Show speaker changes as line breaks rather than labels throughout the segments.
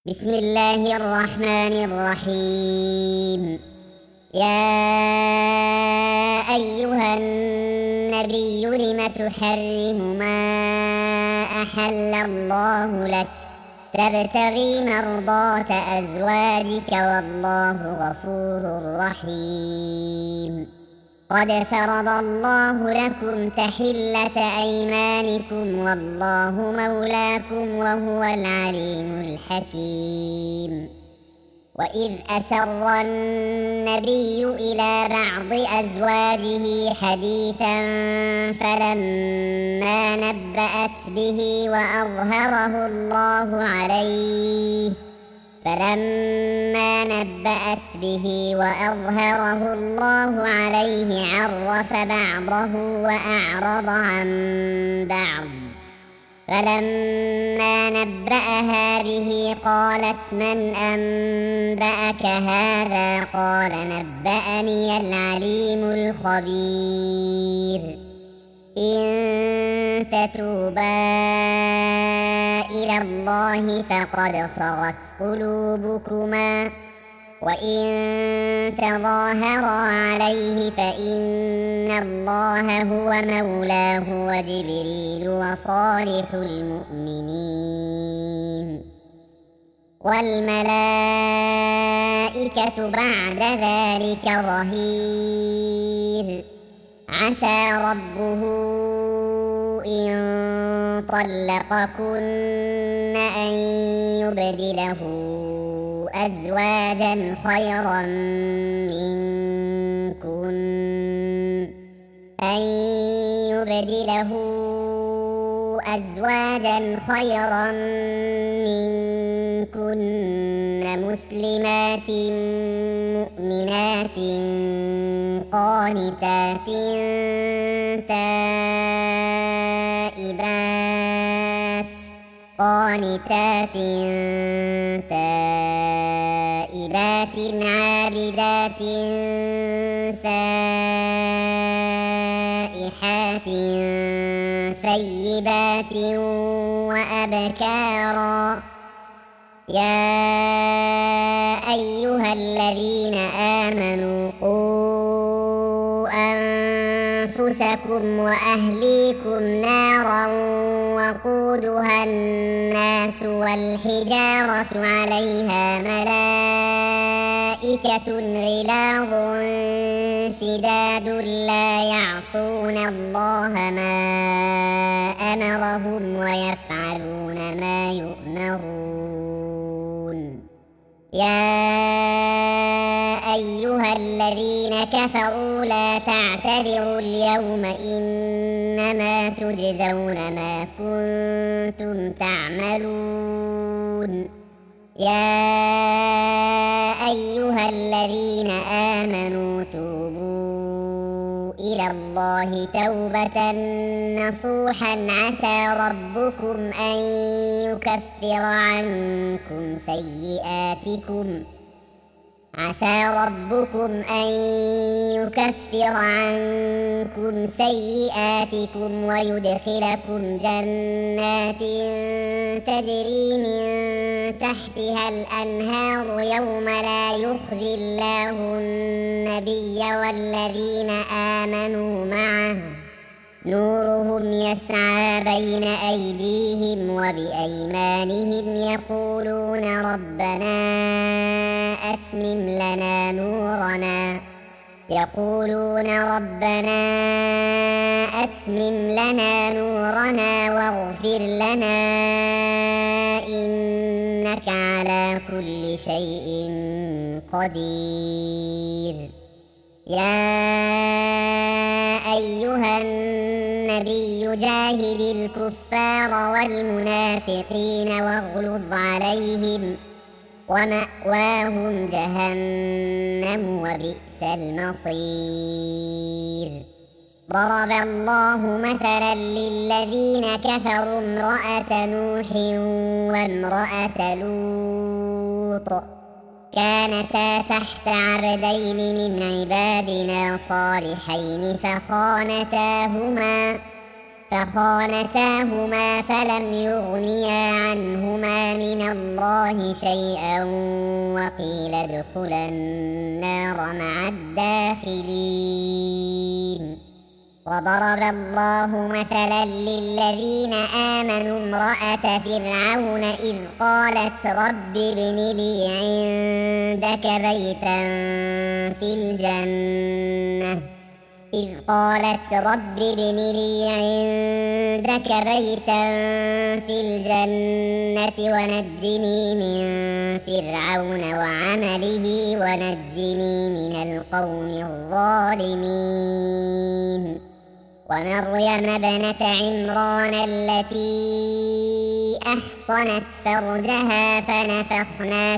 بسم الله الرحمن الرحيم. يا أيها النبي لم تحرم ما أحل الله لك تبتغي مرضات أزواجك والله غفور رحيم. قد فرض الله لكم تحلة أيمانكم والله مولاكم وهو العليم الحكيم. وإذ أسر النبي إلى بعض أزواجه حديثا فلما نبأت به وأظهره الله عليه عرف بعضه وأعرض عن بعض. فلما نبأها به قالت من أنبأك هذا؟ قال نبأني العليم الخبير. إن تتوبا إلى الله فقد صغت قلوبكما وإن تظاهرا عليه فإن الله هو مولاه وجبريل وصالح المؤمنين والملائكة بعد ذلك ظهير. عسى ربه إن طلقكن أن يبدله أزواجا خيرا منكن مسلمات مؤمنات قانتات تائبات عابدات سائحات ثيبات وأبكارا. يا أيها الذين آمنوا قوا أنفسكم وأهليكم نارا وقودها الناس والحجارة عليها ملائكة غلاظ شداد لا يعصون الله ما أمرهم ويفعلون ما يؤمرون. يا أيها الذين كفروا لا تعتذروا اليوم إنما تجزون ما كنتم تعملون. يا أيها الذين آمنوا توبوا إلى الله توبة نصوحا عسى ربكم أن يكفر عنكم سيئاتكم ويدخلكم جنات تجري من تحتها الأنهار يوم لا يخزي الله النبي والذين آمنوا معه نورهم يسعى بين أيديهم وبأيمانهم يقولون ربنا أتمم لنا نورنا واغفر لنا إنك على كل شيء قدير. يا أيها النبي جاهد الكفار والمنافقين واغلظ عليهم ومأواهم جهنم وبئس المصير. ضرب الله مثلا للذين كفروا امرأة نوح وامرأة لوط كانتا تحت عبدين من عبادنا صالحين فخانتاهما فلم يغنيا عنهما من الله شيئا وقيل ادخلا النار مع الداخلين. وضرب الله مثلا للذين آمنوا امرأة فرعون إذ قالت رب ابن لي عندك بيتا في الجنة ونجني من فرعون وعمله ونجني من القوم الظالمين. ومريم ابنة عمران التي أحصنت فرجها فنفخنا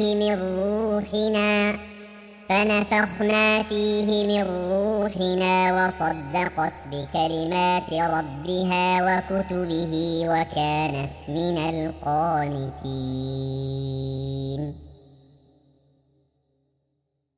فيه من روحنا وصدقت بكلمات ربها وكتبه وكانت من القانتين.